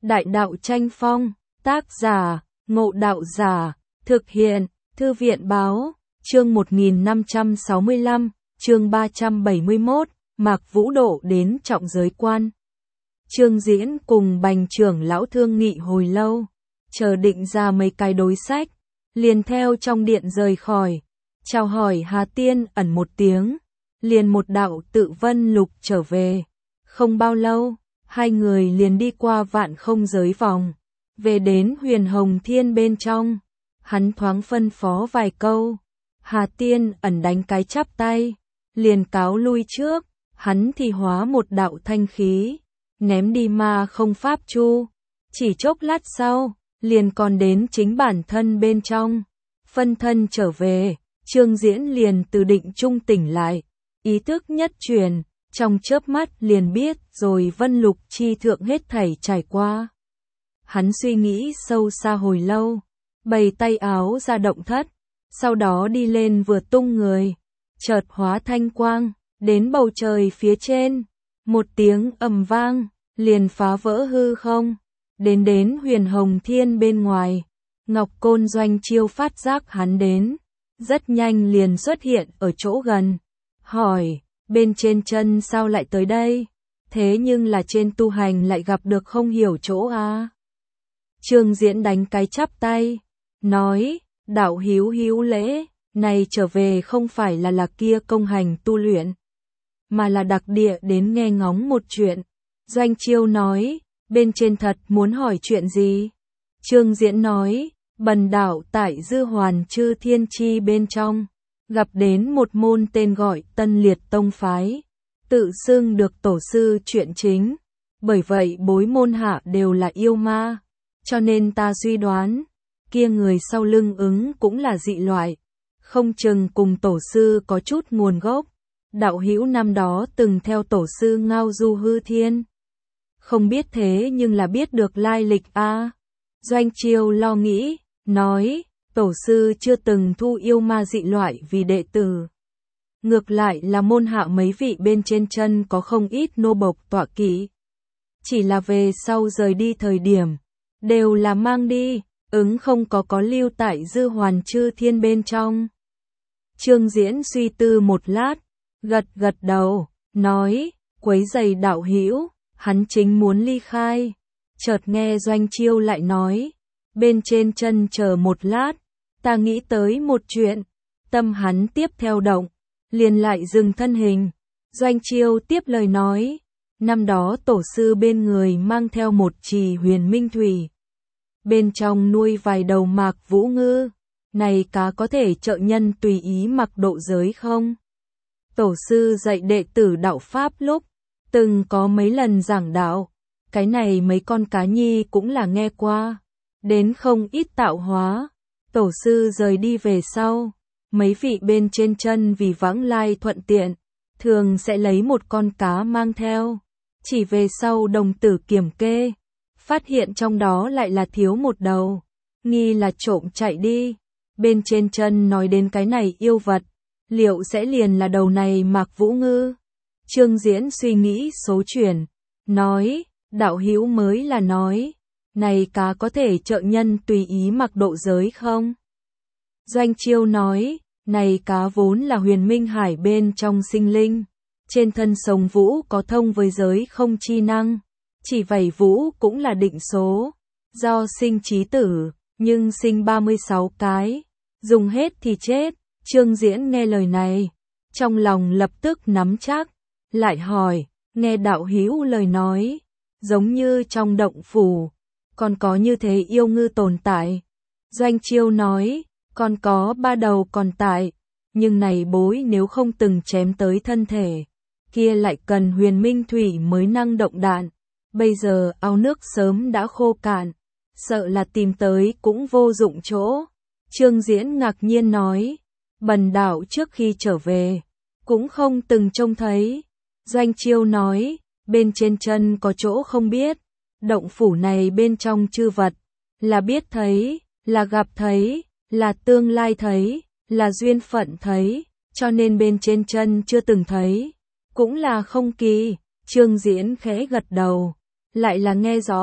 Đại đạo tranh phong, tác giả, Ngộ Đạo Giả, thực hiện, Thư viện Báo, chương 1565, chương 371, Mạc Vũ Độ đến trọng giới quan. Trương Diễn cùng Bành trưởng lão thương nghị hồi lâu, chờ định ra mấy cái đối sách, liền theo trong điện rời khỏi, chào hỏi Hà Tiên Ẩn một tiếng, liền một đạo tự vân lục trở về. Không bao lâu, hai người liền đi qua vạn không giới vòng, về đến Huyền Hồng Thiên bên trong. Hắn thoáng phân phó vài câu, Hà Tiên Ẩn đánh cái chắp tay, liền cáo lui trước, hắn thì hóa một đạo thanh khí, ném đi ma không pháp chu. Chỉ chốc lát sau, liền còn đến chính bản thân bên trong, phân thân trở về, Trương Diễn liền từ định trung tỉnh lại, ý thức nhất truyền, trong chớp mắt liền biết rồi vân lục chi thượng hết thảy trải qua. Hắn suy nghĩ sâu xa hồi lâu, bày tay áo ra động thất, sau đó đi lên vừa tung người, chợt hóa thanh quang, đến bầu trời phía trên, một tiếng ầm vang, liền phá vỡ hư không, đến Huyền Hồng Thiên bên ngoài. Ngọc Côn Doanh Chiêu phát giác hắn đến, rất nhanh liền xuất hiện ở chỗ gần, hỏi, bên trên chân sao lại tới đây, thế nhưng là trên tu hành lại gặp được không hiểu chỗ à. Trương Diễn đánh cái chắp tay, nói, đạo hữu hữu lễ, này trở về không phải là kia công hành tu luyện, mà là đặc địa đến nghe ngóng một chuyện. Doanh Chiêu nói, bên trên thật muốn hỏi chuyện gì? Trương Diễn nói, bần đạo tại Dư Hoàn Chư Thiên Chi bên trong, gặp đến một môn tên gọi Tân Liệt Tông Phái, tự xưng được tổ sư chuyện chính, bởi vậy bối môn hạ đều là yêu ma, cho nên ta suy đoán, kia người sau lưng ứng cũng là dị loại, không chừng cùng tổ sư có chút nguồn gốc. Đạo hữu năm đó từng theo tổ sư ngao du hư thiên, không biết thế nhưng là biết được lai lịch a. Doanh Chiêu lo nghĩ, nói, tổ sư chưa từng thu yêu ma dị loại vì đệ tử. Ngược lại là môn hạ mấy vị bên trên chân có không ít nô bộc tọa kỵ. Chỉ là về sau rời đi thời điểm, đều là mang đi, ứng không có lưu tại Dư Hoàn Chư Thiên bên trong. Trương Diễn suy tư một lát, gật đầu, nói, quấy giày đạo hữu, hắn chính muốn ly khai. Chợt nghe Doanh Chiêu lại nói, bên trên chân chờ một lát, ta nghĩ tới một chuyện. Tâm hắn tiếp theo động, liền lại dừng thân hình. Doanh Chiêu tiếp lời nói, năm đó tổ sư bên người mang theo một trì huyền minh thủy, bên trong nuôi vài đầu mạc vũ ngư, này cá có thể trợ nhân tùy ý mặc độ giới không? Tổ sư dạy đệ tử đạo pháp lúc, từng có mấy lần giảng đạo, cái này mấy con cá nhi cũng là nghe qua, đến không ít tạo hóa. Tổ sư rời đi về sau, mấy vị bên trên chân vì vãng lai thuận tiện, thường sẽ lấy một con cá mang theo, chỉ về sau đồng tử kiểm kê, phát hiện trong đó lại là thiếu một đầu, nghi là trộm chạy đi. Bên trên chân nói đến cái này yêu vật, liệu sẽ liền là đầu này Mạc Vũ Ngư? Trương Diễn suy nghĩ số chuyển, nói, đạo hữu mới là nói, này cá có thể trợ nhân tùy ý mặc độ giới không? Doanh Chiêu nói, này cá vốn là huyền minh hải bên trong sinh linh, trên thân sông vũ có thông với giới không chi năng, chỉ vảy vũ cũng là định số, do sinh trí tử, nhưng sinh 36 cái, dùng hết thì chết. Trương Diễn nghe lời này, trong lòng lập tức nắm chắc, lại hỏi, nghe đạo hữu lời nói, giống như trong động phủ, còn có như thế yêu ngư tồn tại. Doanh Chiêu nói, còn có 3 đầu còn tại, nhưng này bối nếu không từng chém tới thân thể, kia lại cần huyền minh thủy mới năng động đạn, bây giờ ao nước sớm đã khô cạn, sợ là tìm tới cũng vô dụng chỗ. Trương Diễn ngạc nhiên nói, bần đạo trước khi trở về, cũng không từng trông thấy. Doanh Chiêu nói, bên trên chân có chỗ không biết, động phủ này bên trong chư vật, là biết thấy, là gặp thấy, là tương lai thấy, là duyên phận thấy, cho nên bên trên chân chưa từng thấy, cũng là không kỳ. Trương Diễn khẽ gật đầu, lại là nghe rõ,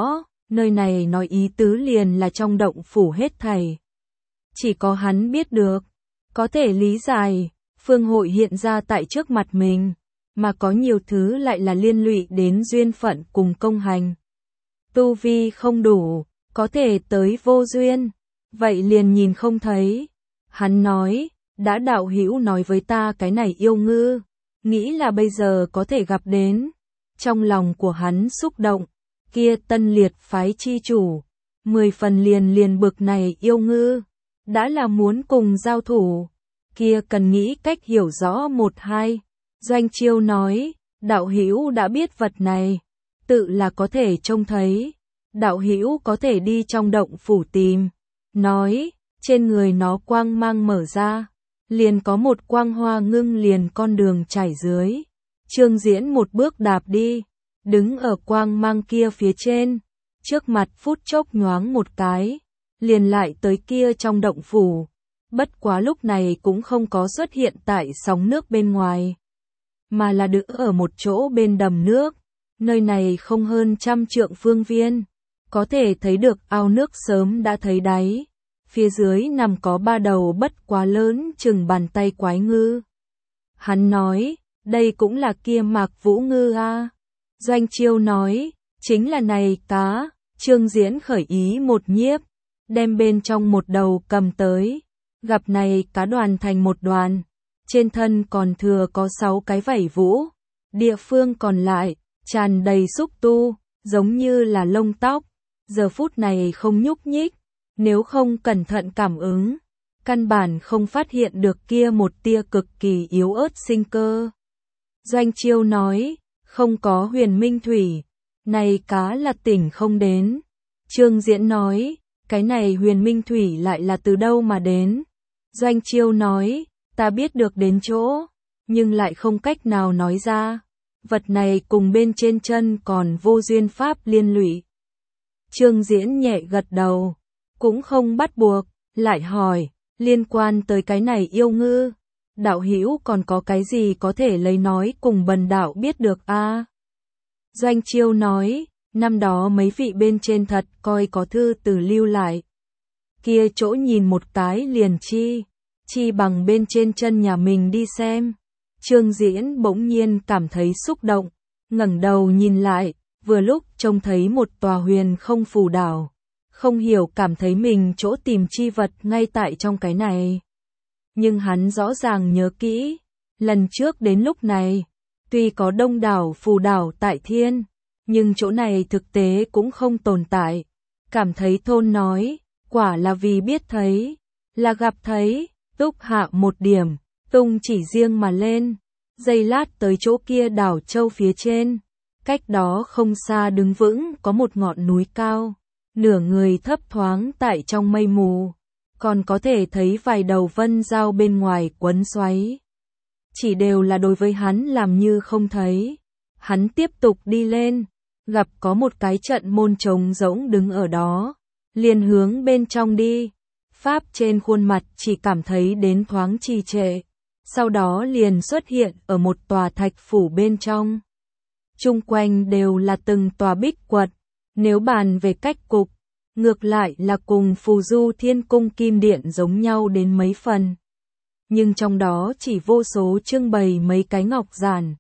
Nơi này nói ý tứ liền là trong động phủ hết thảy. Chỉ có hắn biết được, có thể lý giải, phương hội hiện ra tại trước mặt mình, mà có nhiều thứ lại là liên lụy đến duyên phận cùng công hành. Tu vi không đủ, có thể tới vô duyên, vậy liền nhìn không thấy. Hắn nói, đã đạo hữu nói với ta cái này yêu ngư, nghĩ là bây giờ có thể gặp đến. Trong lòng của hắn xúc động, kia Tân Liệt phái chi chủ, 10 phần liền bực này yêu ngư, đã là muốn cùng giao thủ, kia cần nghĩ cách hiểu rõ một hai. Doanh Chiêu nói, đạo hữu đã biết vật này, tự là có thể trông thấy, đạo hữu có thể đi trong động phủ tìm. Nói, trên người nó quang mang mở ra, liền có một quang hoa ngưng liền con đường chảy dưới. Trương Diễn một bước đạp đi, đứng ở quang mang kia phía trên, trước mặt phút chốc nhoáng một cái, liền lại tới kia trong động phủ. Bất quá lúc này cũng không có xuất hiện tại sóng nước bên ngoài, mà là đứng ở một chỗ bên đầm nước. Nơi này không hơn 100 trượng phương viên, có thể thấy được ao nước sớm đã thấy đáy. Phía dưới nằm có 3 đầu bất quá lớn chừng bàn tay quái ngư. Hắn nói, đây cũng là kia Mạc Vũ ngư a. Doanh Chiêu nói, chính là này cá. Trương Diễn khởi ý một nhiếp, đem bên trong một đầu cầm tới, gặp này cá đoàn thành một đoàn, trên thân còn thừa có 6 cái vảy vũ, địa phương còn lại tràn đầy xúc tu, giống như là lông tóc, giờ phút này không nhúc nhích, nếu không cẩn thận cảm ứng, căn bản không phát hiện được kia một tia cực kỳ yếu ớt sinh cơ. Doanh Chiêu nói, không có huyền minh thủy, này cá là tỉnh không đến. Trương Diễn nói, cái này huyền minh thủy lại là từ đâu mà đến? Doanh Chiêu nói, ta biết được đến chỗ, nhưng lại không cách nào nói ra. Vật này cùng bên trên chân còn vô duyên pháp liên lụy. Trương Diễn nhẹ gật đầu, cũng không bắt buộc, lại hỏi, liên quan tới cái này yêu ngư, đạo hữu còn có cái gì có thể lấy nói cùng bần đạo biết được a? Doanh Chiêu nói, năm đó mấy vị bên trên thật coi có thư từ lưu lại. Kia chỗ nhìn một cái liền chi bằng bên trên chân nhà mình đi xem. Trương Diễn bỗng nhiên cảm thấy xúc động, ngẩng đầu nhìn lại, vừa lúc trông thấy một tòa huyền không phù đảo, không hiểu cảm thấy mình chỗ tìm chi vật ngay tại trong cái này. Nhưng hắn rõ ràng nhớ kỹ, lần trước đến lúc này, tuy có đông đảo phù đảo tại thiên, nhưng chỗ này thực tế cũng không tồn tại. Cảm thấy thôn nói, quả là vì biết thấy, là gặp thấy, túc hạ một điểm, tung chỉ riêng mà lên, giây lát tới chỗ kia đảo châu phía trên, cách đó không xa đứng vững có một ngọn núi cao, nửa người thấp thoáng tại trong mây mù, còn có thể thấy vài đầu vân dao bên ngoài quấn xoáy. Chỉ đều là đối với hắn làm như không thấy. Hắn tiếp tục đi lên, gặp có một cái trận môn trống rỗng đứng ở đó, liền hướng bên trong đi. Pháp trên khuôn mặt chỉ cảm thấy đến thoáng trì trệ, sau đó liền xuất hiện ở một tòa thạch phủ bên trong. Chung quanh đều là từng tòa bích quật, nếu bàn về cách cục, ngược lại là cùng Phù Du Thiên Cung Kim Điện giống nhau đến mấy phần. Nhưng trong đó chỉ vô số trưng bày mấy cái ngọc giản.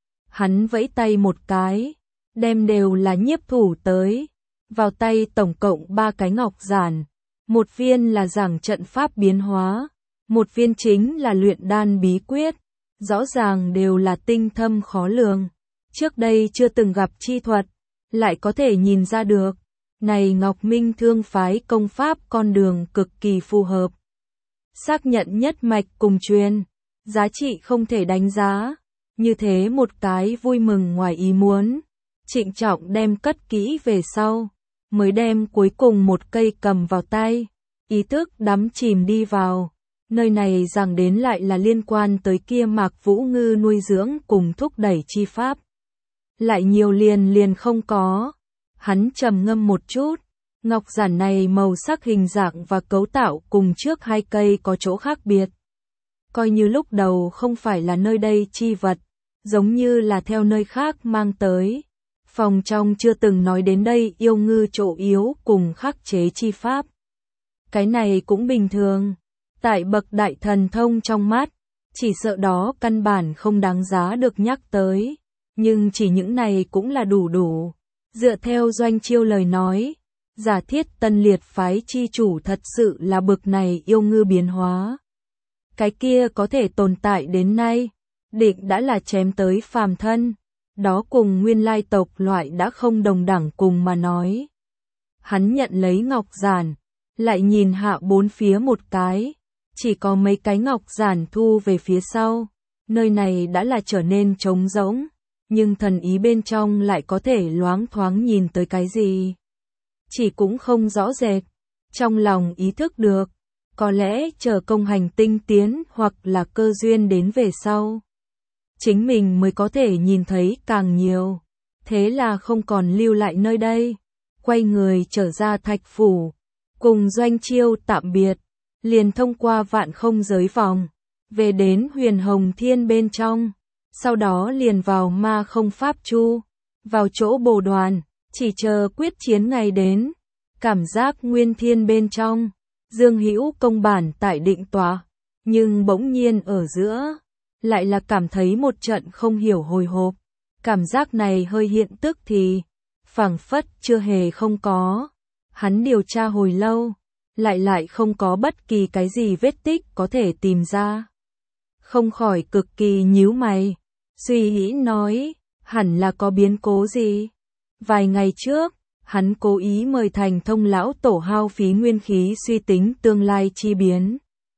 Hắn vẫy tay một cái, đem đều là nhiếp thủ tới, vào tay tổng cộng 3 cái ngọc giản, một viên là giảng trận pháp biến hóa, một viên chính là luyện đan bí quyết, rõ ràng đều là tinh thâm khó lường. Trước đây chưa từng gặp chi thuật, lại có thể nhìn ra được, này Ngọc Minh Thương phái công pháp con đường cực kỳ phù hợp. Xác nhận nhất mạch cùng truyền, giá trị không thể đánh giá, như thế một cái vui mừng ngoài ý muốn, trịnh trọng đem cất kỹ về sau, mới đem cuối cùng một cây cầm vào tay, ý thức đắm chìm đi vào. Nơi này rằng đến lại là liên quan tới kia Mạc Vũ ngư nuôi dưỡng cùng thúc đẩy chi pháp. Lại nhiều liền không có. Hắn trầm ngâm một chút, ngọc giản này màu sắc hình dạng và cấu tạo cùng trước 2 cây có chỗ khác biệt. Coi như lúc đầu không phải là nơi đây chi vật, giống như là theo nơi khác mang tới. Phòng trong chưa từng nói đến đây yêu ngư chỗ yếu cùng khắc chế chi pháp. Cái này cũng bình thường. Tại bậc đại thần thông trong mắt, chỉ sợ đó căn bản không đáng giá được nhắc tới. Nhưng chỉ những này cũng là đủ. Dựa theo Doanh Chiêu lời nói, giả thiết Tân Liệt phái chi chủ thật sự là bực này yêu ngư biến hóa. Cái kia có thể tồn tại đến nay, định đã là chém tới phàm thân. Đó cùng nguyên lai tộc loại đã không đồng đẳng cùng mà nói. Hắn nhận lấy ngọc giản, lại nhìn hạ bốn phía một cái, chỉ có mấy cái ngọc giản thu về phía sau, nơi này đã là trở nên trống rỗng, nhưng thần ý bên trong lại có thể loáng thoáng nhìn tới cái gì. Chỉ cũng không rõ rệt, trong lòng ý thức được, có lẽ chờ công hành tinh tiến hoặc là cơ duyên đến về sau. Chính mình mới có thể nhìn thấy càng nhiều, thế là không còn lưu lại nơi đây, quay người trở ra Thạch Phủ, cùng Doanh Chiêu tạm biệt, liền thông qua vạn không giới vòng, về đến Huyền Hồng Thiên bên trong, sau đó liền vào Ma Không Pháp Chu, vào chỗ bồ đoàn, chỉ chờ quyết chiến ngày đến, cảm giác Nguyên Thiên bên trong, Dương Hữu công bản tại định tọa, nhưng bỗng nhiên ở giữa, lại là cảm thấy một trận không hiểu hồi hộp, cảm giác này hơi hiện tức thì, phảng phất chưa hề không có. Hắn điều tra hồi lâu, lại không có bất kỳ cái gì vết tích có thể tìm ra. Không khỏi cực kỳ nhíu mày, suy nghĩ nói, hẳn là có biến cố gì. Vài ngày trước, hắn cố ý mời Thành Thông lão tổ hao phí nguyên khí suy tính tương lai chi biến.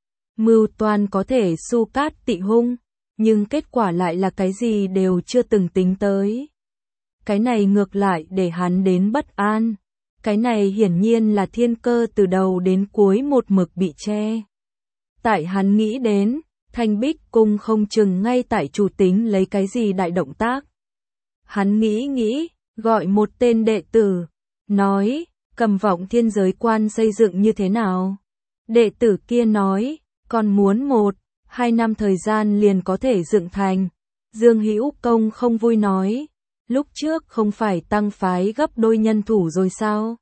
Mưu toan có thể su cát tị hung, nhưng kết quả lại là cái gì đều chưa từng tính tới. Cái này ngược lại để hắn đến bất an. Cái này hiển nhiên là thiên cơ từ đầu đến cuối một mực bị che. Tại hắn nghĩ đến, Thanh Bích Cung không chừng ngay tại chủ tính lấy cái gì đại động tác. Hắn nghĩ, gọi một tên đệ tử, nói, Cầm Vọng Thiên giới quan xây dựng như thế nào? Đệ tử kia nói, còn muốn 1-2 năm thời gian liền có thể dựng thành. Dương Hữu Công không vui nói, lúc trước không phải tăng phái gấp đôi nhân thủ rồi sao?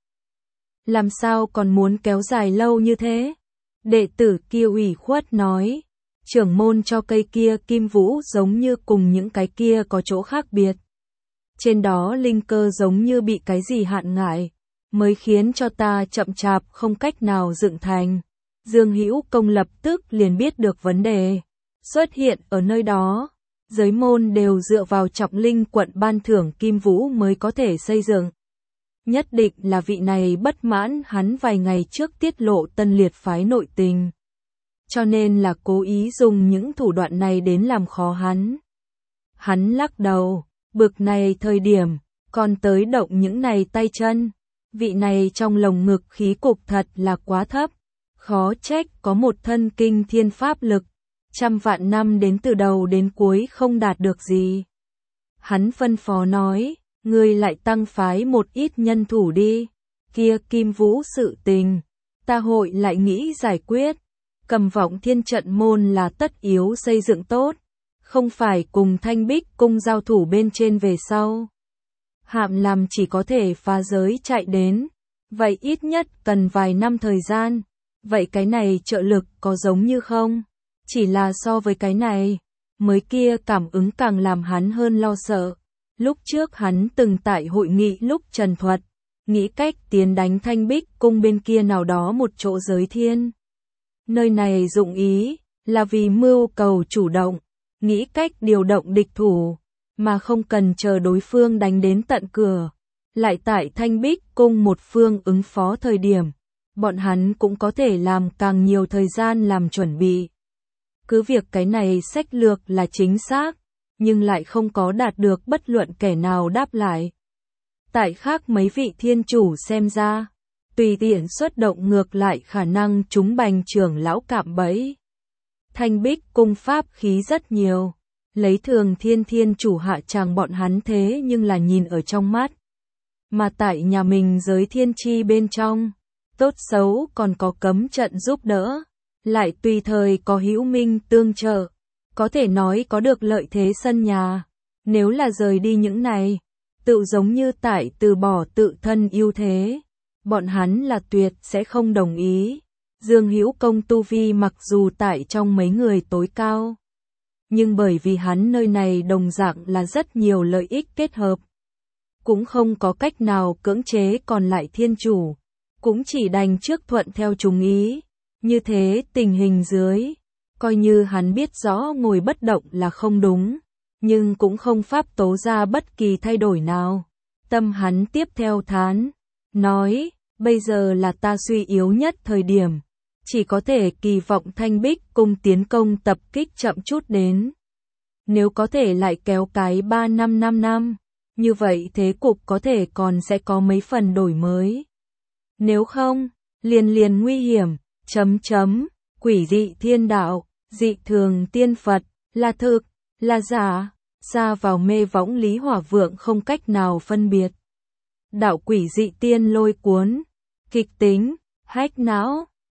Làm sao còn muốn kéo dài lâu như thế? Đệ tử kia ủy khuất nói, trưởng môn cho cây kia kim vũ giống như cùng những cái kia có chỗ khác biệt. Trên đó linh cơ giống như bị cái gì hạn ngại, mới khiến cho ta chậm chạp không cách nào dựng thành. Dương Hữu Công lập tức liền biết được vấn đề xuất hiện ở nơi đó. Giới môn đều dựa vào Trọng Linh quận ban thưởng kim vũ mới có thể xây dựng. Nhất định là vị này bất mãn hắn vài ngày trước tiết lộ Tân Liệt phái nội tình. Cho nên là cố ý dùng những thủ đoạn này đến làm khó hắn. Hắn lắc đầu, bực này thời điểm, còn tới động những này tay chân. Vị này trong lồng ngực khí cục thật là quá thấp. Khó trách có một thân kinh thiên pháp lực. Trăm vạn năm đến từ đầu đến cuối không đạt được gì. Hắn phân phó nói, ngươi lại tăng phái một ít nhân thủ đi. Kia kim vũ sự tình, ta hội lại nghĩ giải quyết. Cầm Vọng Thiên trận môn là tất yếu xây dựng tốt, không phải cùng Thanh Bích Cung giao thủ bên trên về sau. Hạm làm chỉ có thể phá giới chạy đến, vậy ít nhất cần vài năm thời gian. Vậy cái này trợ lực có giống như không? Chỉ là so với cái này, mới kia cảm ứng càng làm hắn hơn lo sợ. Lúc trước hắn từng tại hội nghị lúc trần thuật, nghĩ cách tiến đánh Thanh Bích Cung bên kia nào đó một chỗ giới thiên. Nơi này dụng ý, là vì mưu cầu chủ động, nghĩ cách điều động địch thủ, mà không cần chờ đối phương đánh đến tận cửa. Lại tại Thanh Bích Cung một phương ứng phó thời điểm, bọn hắn cũng có thể làm càng nhiều thời gian làm chuẩn bị. Cứ việc cái này sách lược là chính xác, nhưng lại không có đạt được bất luận kẻ nào đáp lại. Tại khác mấy vị thiên chủ xem ra, tùy tiện xuất động ngược lại khả năng chúng bành trưởng lão cạm bẫy. Thanh Bích Cung pháp khí rất nhiều, lấy thường thiên chủ hạ tràng bọn hắn thế nhưng là nhìn ở trong mắt. Mà tại nhà mình giới thiên chi bên trong, tốt xấu còn có cấm trận giúp đỡ, lại tùy thời có hữu minh tương trợ, có thể nói có được lợi thế sân nhà. Nếu là rời đi những này, tự giống như tại từ bỏ tự thân ưu thế. Bọn hắn là tuyệt sẽ không đồng ý. Dương Hữu Công tu vi mặc dù tại trong mấy người tối cao, nhưng bởi vì hắn nơi này đồng dạng là rất nhiều lợi ích kết hợp, cũng không có cách nào cưỡng chế còn lại thiên chủ, cũng chỉ đành trước thuận theo chúng ý. Như thế tình hình dưới, coi như hắn biết rõ ngồi bất động là không đúng, nhưng cũng không pháp tố ra bất kỳ thay đổi nào. Tâm hắn tiếp theo thán, nói, bây giờ là ta suy yếu nhất thời điểm, chỉ có thể kỳ vọng Thanh Bích cung tiến công tập kích chậm chút đến. Nếu có thể lại kéo cái 3-5 năm, như vậy thế cục có thể còn sẽ có mấy phần đổi mới. Nếu không, liền nguy hiểm, quỷ dị thiên đạo, dị thường tiên Phật, là thực, là giả, xa vào mê võng Lý Hỏa Vượng không cách nào phân biệt. Đạo quỷ dị tiên lôi cuốn, kịch tính, hách não,